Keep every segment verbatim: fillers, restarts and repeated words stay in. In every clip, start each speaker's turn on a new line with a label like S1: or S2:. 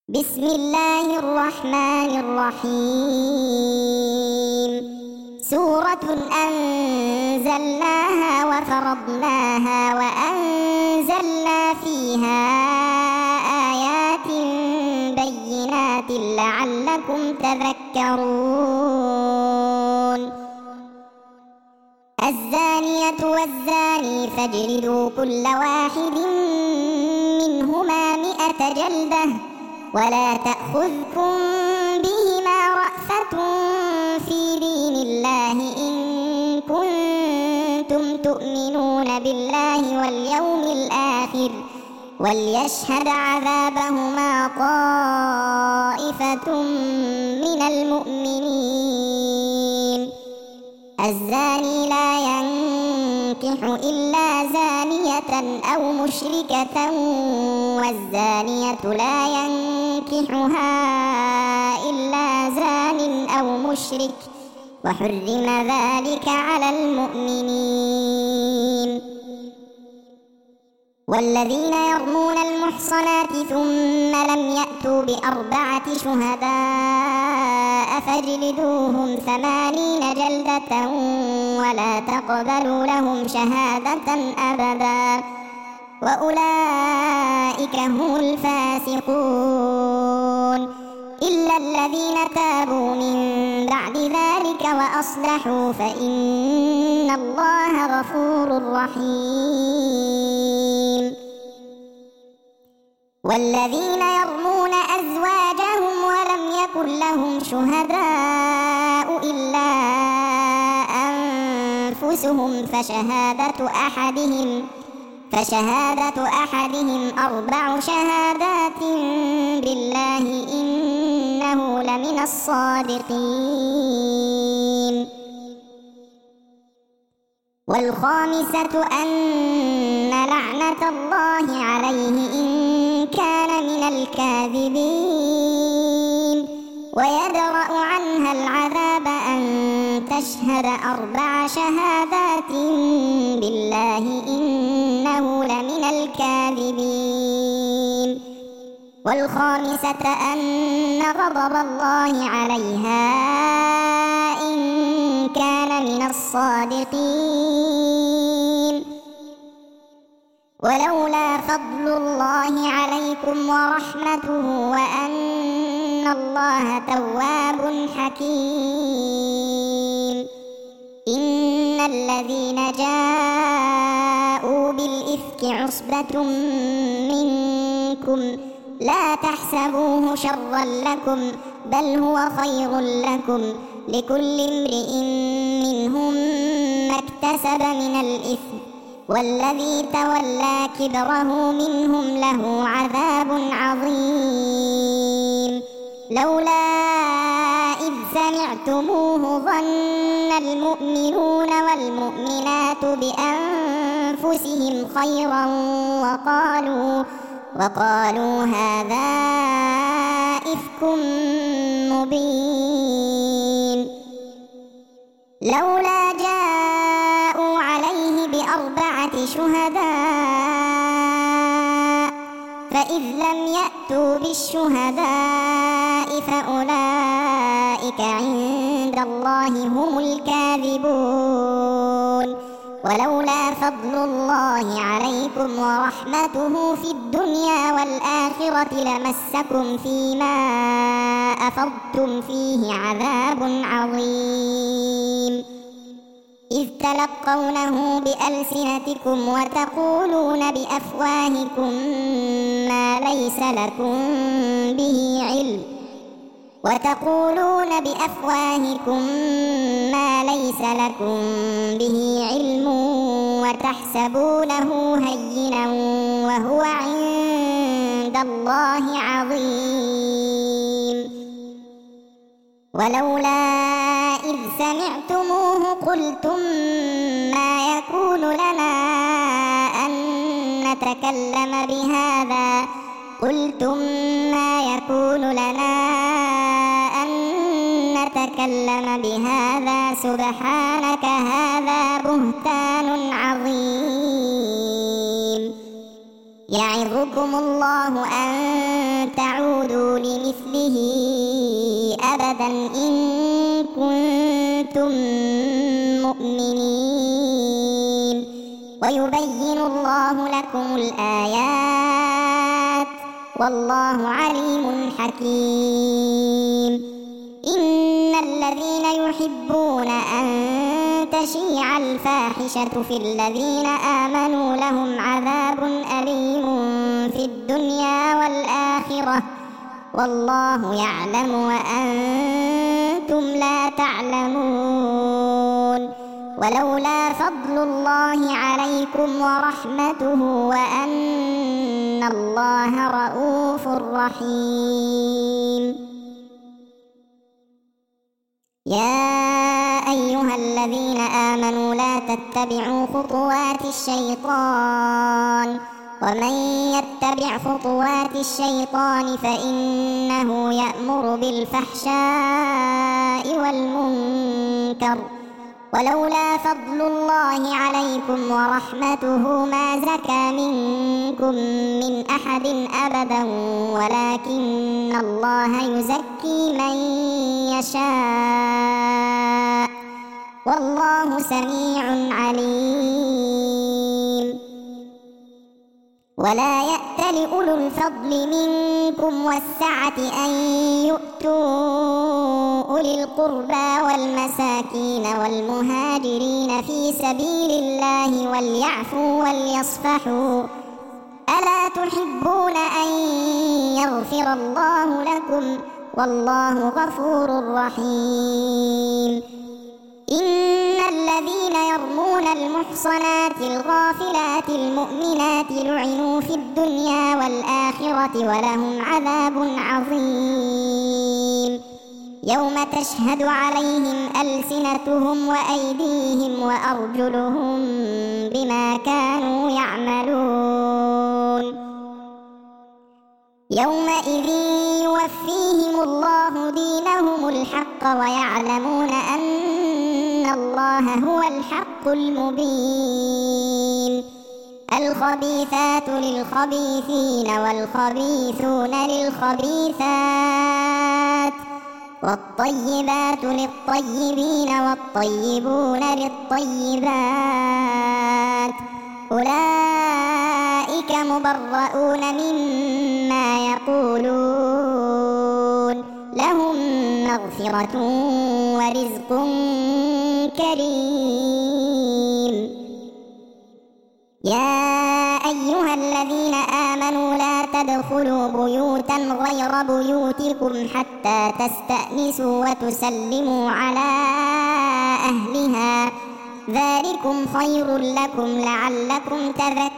S1: بسم الله الرحمن الرحيم. سورة أنزلناها وفرضناها وأنزلنا فيها آيات بينات لعلكم تذكرون. الزانية والزاني فاجلدوا كل واحد منهما مئة جلدة ولا تأخذكم بهما رأفة في دين الله إن كنتم تؤمنون بالله واليوم الآخر وليشهد عذابهما طائفة من المؤمنين. الزاني لا ينكح إلا زانية أو مشركة والزانية لا ينكحها إلا زان أو مشرك وحرم ذلك على المؤمنين. والذين يرمون المحصنات ثم لم يأتوا بأربعة شهداء فاجلدوهم ثمانين جلدة ولا تقبلوا لهم شهادة أبدا وأولئك هم الفاسقون إلا الذين تابوا من بعد ذلك وأصلحوا فإن الله غفور رحيم. والذين يرمون أزواجهم ولم يكن لهم شهداء إلا أنفسهم فشهادة أحدهم فشهادة أحدهم أربع شهادات بالله إنه لمن الصادقين. والخامسة أن لعنة الله عليه إن كان من الكاذبين ويدرأ عنها العذاب أن تشهد أربع شهادات بالله إنه لمن الكاذبين. والخامسة أن غضب الله عليها إن كان من الصادقين. ولولا فضل الله عليكم ورحمته وأن الله تواب حكيم. إن الذين جاءوا بالإفك عصبة منكم لا تحسبوه شرا لكم بل هو خير لكم لكل امرئ منهم ما اكتسب من الإثم والذي تولى كبره منهم له عذاب عظيم. لولا إذ سمعتموه ظن المؤمنون والمؤمنات بأنفسهم خيرا وقالوا وقالوا هذا إفك مبين. لولا جاءوا عليه بأربعة شهداء فإذ لم يأتوا بالشهداء فأولئك عند الله هم الكاذبون. ولولا فضل الله عليكم ورحمته في الدنيا والآخرة لمسكم فيما أفضتم فيه عذاب عظيم. إذ تلقونه بألسنتكم وتقولون بأفواهكم ما ليس لكم به علم وتقولون بأفواهكم ما ليس لكم به علم وتحسبونه هينا وهو عند الله عظيم. ولولا إذ سمعتموه قلتم ما يكون لنا أن نتكلم بهذا قلتم ما يكون لنا أن نتكلم بهذا سبحانك هذا بهتان عظيم. يعظكم الله أن تعودوا لمثله أبدا إن كنتم مؤمنين ويبين الله لكم الآيات والله عليم حكيم. إن الذين يحبون أن تشيع الفاحشة في الذين آمنوا لهم عذاب أليم في الدنيا والآخرة والله يعلم وأنتم لا تعلمون. ولولا فضل الله عليكم ورحمته وأن الله رءوف رحيم. يا أيها الذين آمنوا لا تتبعوا خطوات الشيطان ومن يتبع خطوات الشيطان فإنه يأمر بالفحشاء والمنكر ولولا فضل الله عليكم ورحمته ما زكى منكم من أحد أبدا ولكن الله يزكي من يشاء والله سميع عليم. ولا يأت لأولو الفضل منكم والسعة أن يؤتوا أولي القربى والمساكين والمهاجرين في سبيل الله وليعفوا وليصفحوا ألا تحبون أن يغفر الله لكم والله غفور رحيم. إن الذين يرمون المحصنات الغافلات المؤمنات لعنوا في الدنيا والآخرة ولهم عذاب عظيم. يوم تشهد عليهم ألسنتهم وأيديهم وأرجلهم بما كانوا يعملون. يومئذ يوفيهم الله دينهم الحق ويعلمون أن الله هو الحق المبين. الخبيثات للخبيثين والخبيثون للخبيثات والطيبات للطيبين والطيبون للطيبات أولئك مبرؤون مما يقولون لهم مغفرة ورزق كريم. يا أيها الذين آمنوا لا تدخلوا بيوتا غير بيوتكم حتى تستأنسوا وتسلموا على أهلها ذلكم خير لكم لعلكم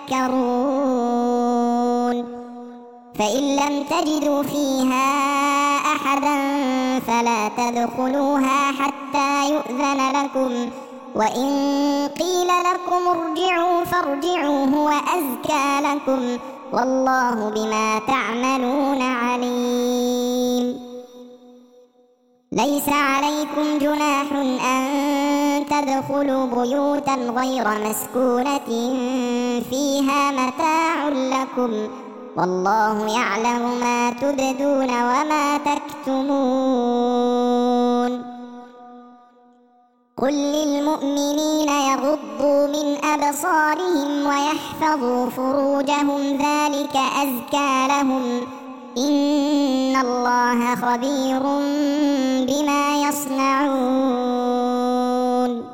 S1: تذكرون. فإن لم تجدوا فيها أحدا فلا تدخلوها حتى يؤذن لكم وإن قيل لكم ارجعوا فارجعوا هو أزكى لكم والله بما تعملون عليم. ليس عليكم جناح أن تدخلوا بيوتا غير مسكونة فيها متاع لكم والله يعلم ما تبدون وما تكتمون. قل للمؤمنين يغضوا من أبصارهم ويحفظوا فروجهم ذلك أزكى لهم إن الله خبير بما يصنعون.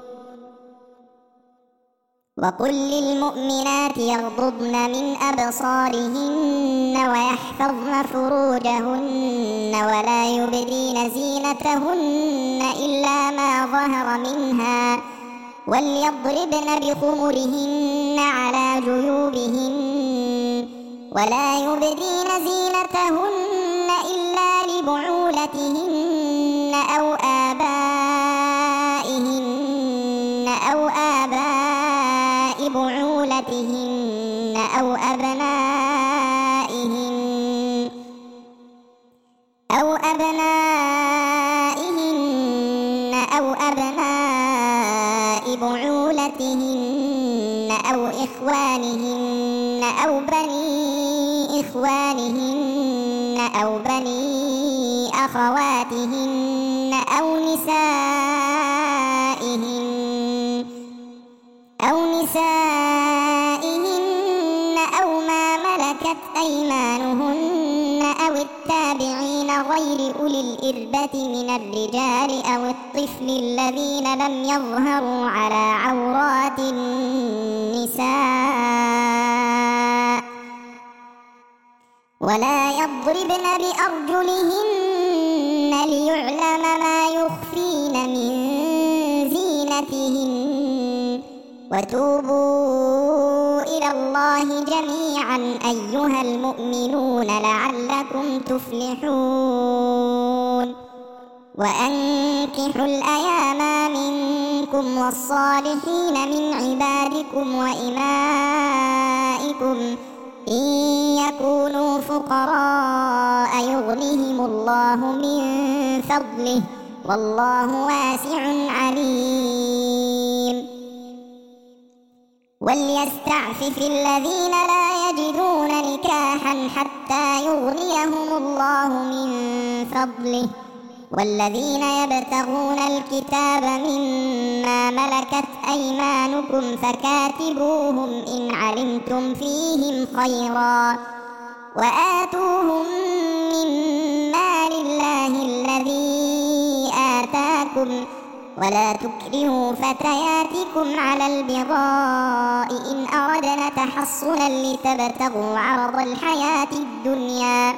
S1: وقل للمؤمنات يغضضن من أبصارهن ويحفظن فروجهن ولا يبدين زينتهن إلا ما ظهر منها وليضربن بخمرهن على جيوبهن ولا يبدين زينتهن إلا لبعولتهن أو آبائهن أو آباء بعولتهن أو أبنائهن أو أبنائهن أو أبناء بعولتهن أو إخوانهن أو بني إخوانهن أو بني أخواتهن أو نسائهن أو نسائهن أو ما ملكت أيمانهن أو التابعين غير أولي الإربة من الرجال أو الطفل الذين لم يظهروا على عورات النساء ولا يضربن بأرجلهن ليعلم ما يخفين من زينتهن وتوبوا إلى الله جميعا أيها المؤمنون لعلكم تفلحون وأنكحوا الأيام منكم والصالحين من عبادكم وإمائكم إن يكونوا فقراء يغنهم الله من فضله والله واسع عليم وليستعفف الذين لا يجدون نكاحا حتى يغنيهم الله من فضله والذين يبتغون الكتاب مما ملكت أيمانكم فكاتبوهم إن علمتم فيهم خيرا وآتوهم من مال الله الذي آتاكم ولا تكرهوا فتياتكم على البغاء إن أردنا تحصنا لتبتغوا عرض الحياة الدنيا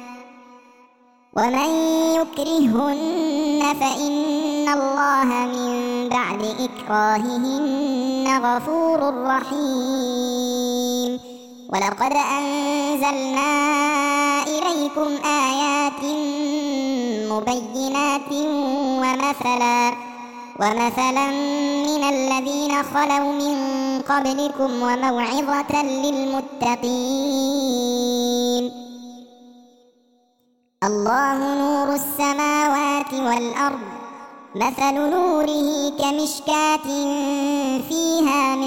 S1: ومن يكرهن فإن الله من بعد إكراههن غفور رحيم ولقد أنزلنا إليكم آيات مبينات ومثلا ومثلا من الذين خلوا من قبلكم وموعظة للمتقين الله نور السماوات والأرض مثل نوره كمشكاة فيها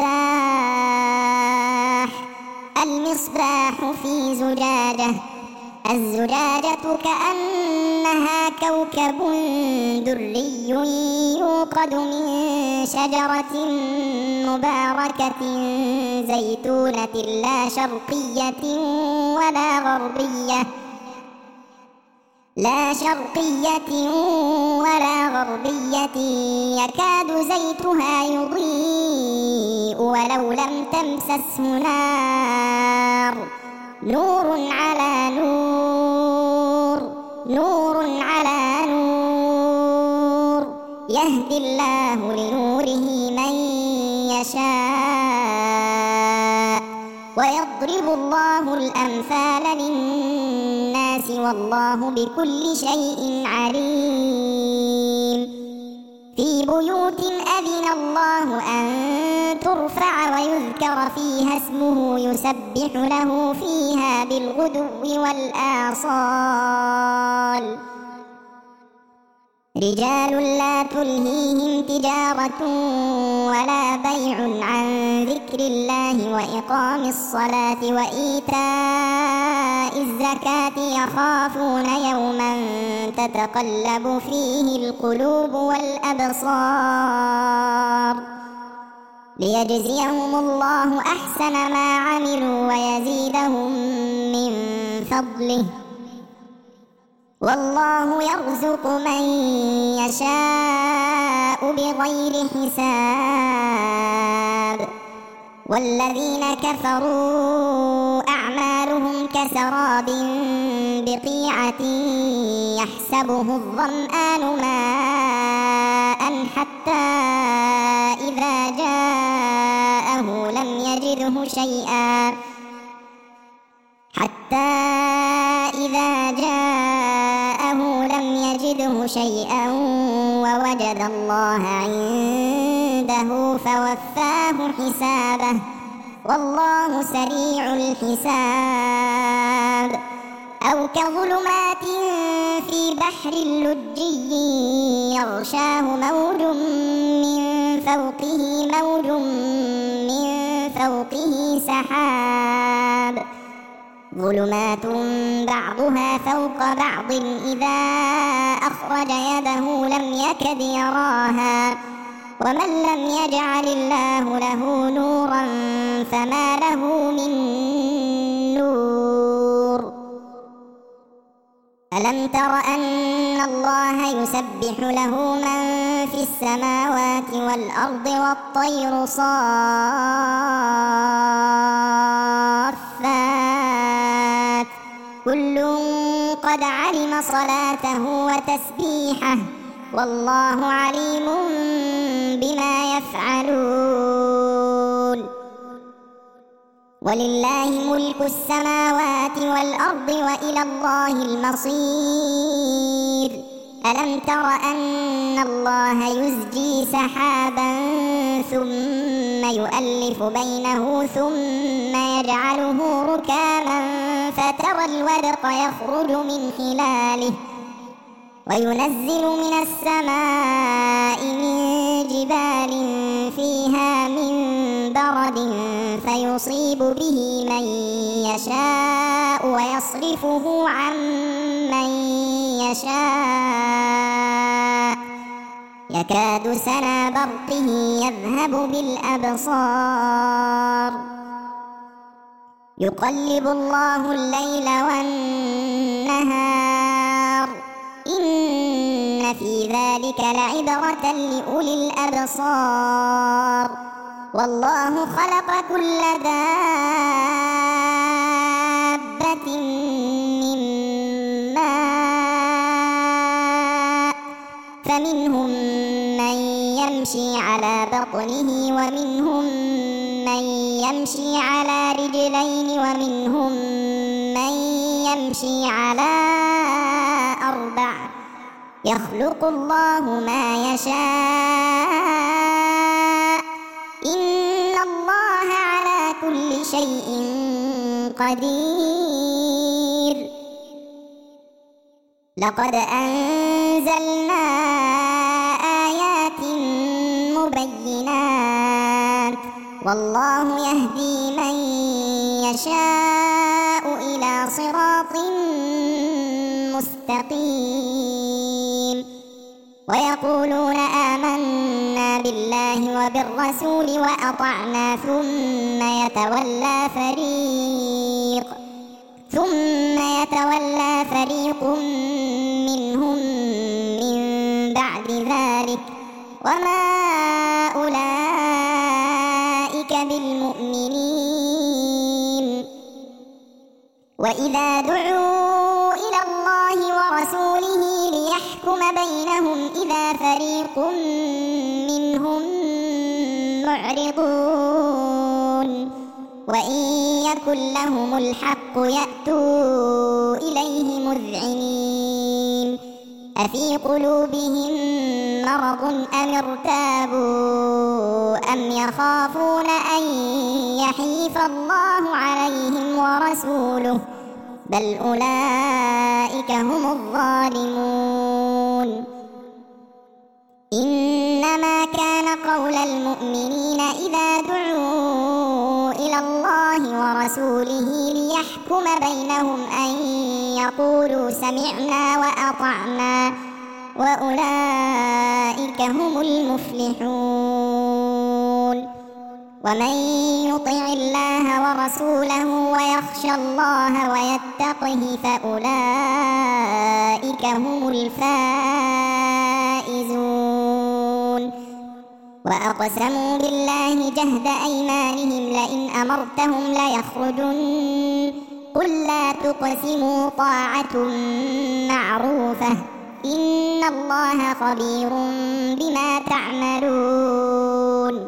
S1: مصباح المصباح في زجاجة الزجاجة كأنها كوكب دري يوقد من شجرة مباركة زيتونة لا شرقية ولا غربية لا شرقية ولا غربية يكاد زيتها يضيء ولو لم تمسسه نار نور على نور نور على نور يهدي الله لنوره من يشاء ويضرب الله الأمثال للناس والله بكل شيء عليم في بيوت أذن الله أن ترفع ويذكر فيها اسمه يسبح له فيها بالغدو والآصال رجال لا تلهيهم تجارة ولا بيع عن ذكر الله وإقام الصلاة وإيتاء الزكاة يخافون يوما تتقلب فيه القلوب والأبصار ليجزيهم الله أحسن ما عملوا ويزيدهم من فضله والله يرزق من يشاء بغير حساب والذين كفروا أعمالهم كسراب بقيعة يحسبه الظمآن ماء حتى إذا جاءه لم يجده شيئا حتى إذا جاءه لم يجده شيئا ووجد الله عنده فوفاه حسابه والله سريع الحساب أو كظلمات في بحر لجي يغشاه موج من فوقه موج من فوقه سحاب ظلمات بعضها فوق بعض إذا أخرج يده لم يكد يراها ومن لم يجعل الله له نورا فما له من نور. ألم تر أن الله يسبح له من في السماوات والأرض والطير صافات كل قد علم صلاته وتسبيحه والله عليم بما يفعلون. ولله ملك السماوات والأرض وإلى الله المصير. ألم تر أن الله يزجي سحابا ثم يؤلف بينه ثم يجعله ركاما فترى الودق يخرج من خلاله وينزل من السماء من جبال فيها من برد فيصيب به من يشاء ويصرفه عن من يشاء يكاد سنا برقه يذهب بالأبصار يقلب الله الليل والنهار إن في ذلك لعبرة لأولي الأبصار. والله خلق كل دابة من ماء فمنهم من يمشي على بطنه ومنهم من يمشي على رجلين ومنهم من يمشي على أربع يخلق الله ما يشاء إن الله على كل شيء قدير. لقد أنزلنا آيات مبينات والله يهدي من يشاء إلى صراط مستقيم. ويقولون آمنا بالله وبالرسول وأطعنا ثم يتولى فريق ثم يتولى فريق منهم من بعد ذلك وما أولئك بالمؤمنين. وإذا دعوا إلى الله ورسوله ليحكم بينهم إذا فريق منهم معرضون وإن يكن لهم الحق يأتوا إليه مذعنين. أفي قلوبهم مرض أم ارتابوا أم يخافون أن يحيف الله عليهم ورسوله بل أولئك هم الظالمون. إنما كان قول المؤمنين إذا دعوا إلى الله ورسوله ليحكم بينهم أن يقولوا سمعنا وأطعنا وأولئك هم المفلحون. ومن يطع الله ورسوله ويخشى الله ويتقه فأولئك هم الفائزون. وأقسموا بالله جهد أيمانهم لئن أمرتهم ليخرجن قل لا تقسموا طاعة معروفة إن الله خبير بما تعملون.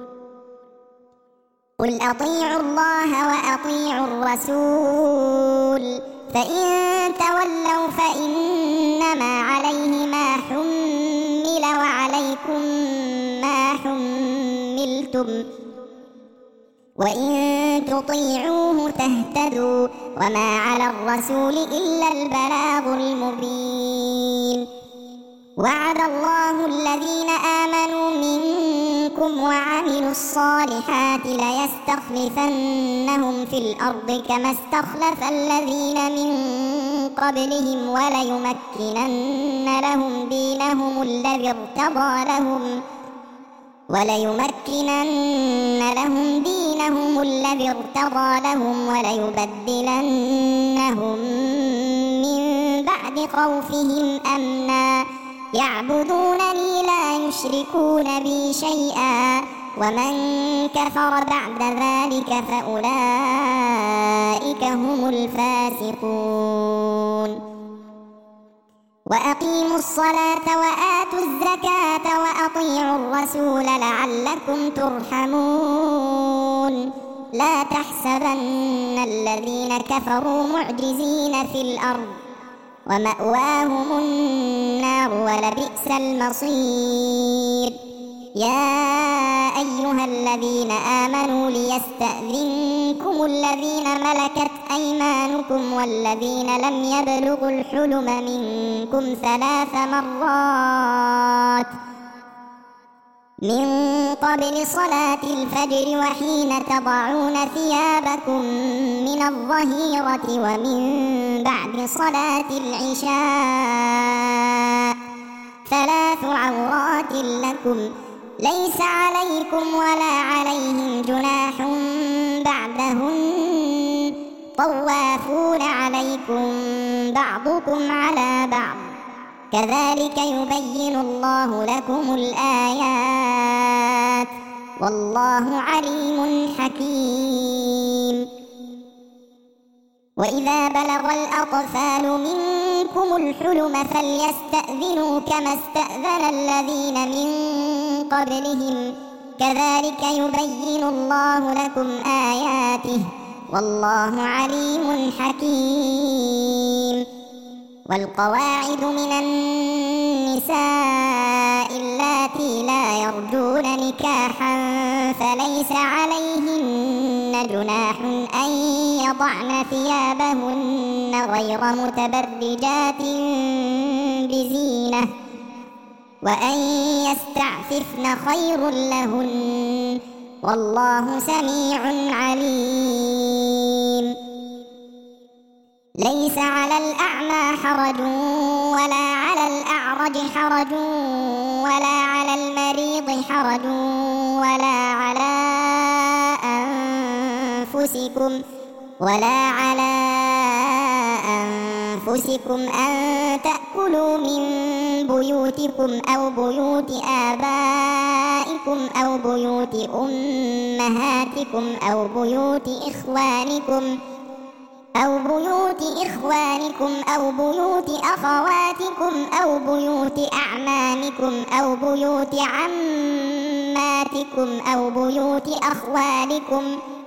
S1: قل أطيعوا الله وأطيعوا الرسول فإن تولوا فإنما عليه ما حمل وعليكم ما حملتم وإن تطيعوه تهتدوا وما على الرسول إلا البلاغ المبين. وعد الله الذين آمنوا منكم منكم وعملوا الصالحات ليستخلفنهم في الأرض كما استخلف الذين من قبلهم وليمكنن لهم دينهم الذي ارتضى لهم وليمكنن لهم دينهم الذي ارتضى لهم وليبدلنهم من بعد خوفهم أمنا يعبدونني لا يشركون بي شيئا ومن كفر بعد ذلك فأولئك هم الفاسقون وأقيموا الصلاة وآتوا الزكاة وأطيعوا الرسول لعلكم ترحمون لا تحسبن الذين كفروا معجزين في الأرض ومأواهم النار ولبئس المصير يا أيها الذين آمنوا ليستأذنكم الذين ملكت أيمانكم والذين لم يبلغوا الحلم منكم ثلاث مرات من قبل صلاة الفجر وحين تضعون ثيابكم من الظهيرة ومن بعد صلاة العشاء ثلاث عورات لكم ليس عليكم ولا عليهم جناح بعدهن طوافون عليكم بعضكم على بعض كذلك يبين الله لكم الآيات والله عليم حكيم وإذا بلغ الأطفال منكم الحلم فليستأذنوا كما استأذن الذين من قبلهم كذلك يبين الله لكم آياته والله عليم حكيم والقواعد من النساء اللاتي لا يرجون نكاحا فليس عليهن جناح أن يضعن ثيابهن غير متبرجات بزينة وأن يستعففن خير لهن والله سميع عليم ليس على الأعمى حرج ولا على الأعرج حرج ولا على المريض حرج ولا على أنفسكم ولا على أنفسكم أن تأكلوا من بيوتكم أو بيوت آبائكم أو بيوت أمهاتكم أو بيوت إخوانكم أو بيوت إخوانكم أو بيوت أخواتكم أو بيوت أعمامكم أو بيوت عماتكم أو بيوت أخوالكم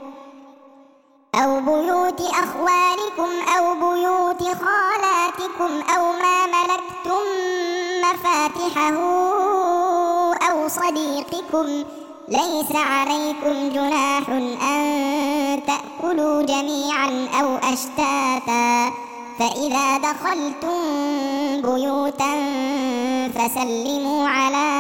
S1: أو بيوت أخوالكم أو بيوت خالاتكم أو ما ملكتم مفاتحه أو صديقكم ليس عليكم جناح أن تأكلوا جميعا أو أشتاتا فإذا دخلتم بيوتا فسلموا على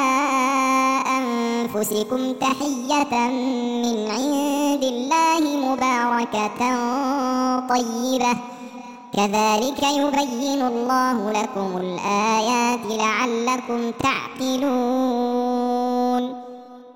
S1: أنفسكم تحية من عند الله مباركة طيبة كذلك يبين الله لكم الآيات لعلكم تعقلون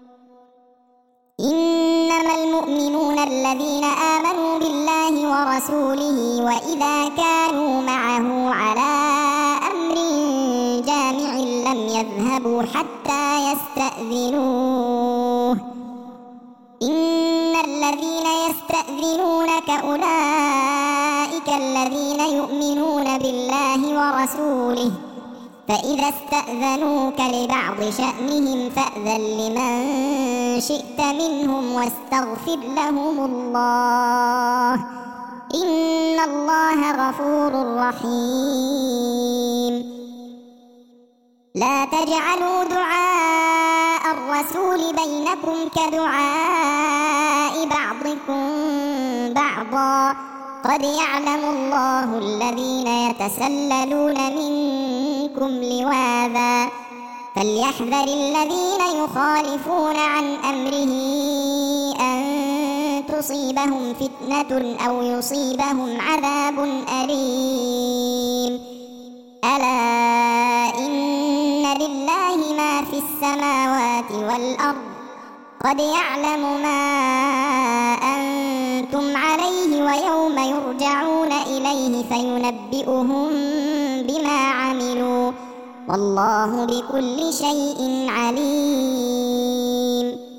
S1: إنما المؤمنون الذين آمنوا بالله ورسوله وإذا كانوا معه على أمر جامع لم يذهبوا حتى يستأذنوه إن الذين يستأذنونك أولئك الذين يؤمنون بالله ورسوله فإذا استأذنوك لبعض شأنهم فأذن لمن شئت منهم واستغفر لهم الله إن الله غفور رحيم لا تجعلوا دعاء الرسول بينكم كدعاء بعضكم بعضا قد يعلم الله الذين يتسللون منكم لواذا فليحذر الذين يخالفون عن أمره أن تصيبهم فتنة أو يصيبهم عذاب أليم. ألا إن لله ما في السماوات والأرض قد يعلم ما أنتم عليه ويوم يرجعون إليه فينبئهم بما عملوا والله بكل شيء عليم.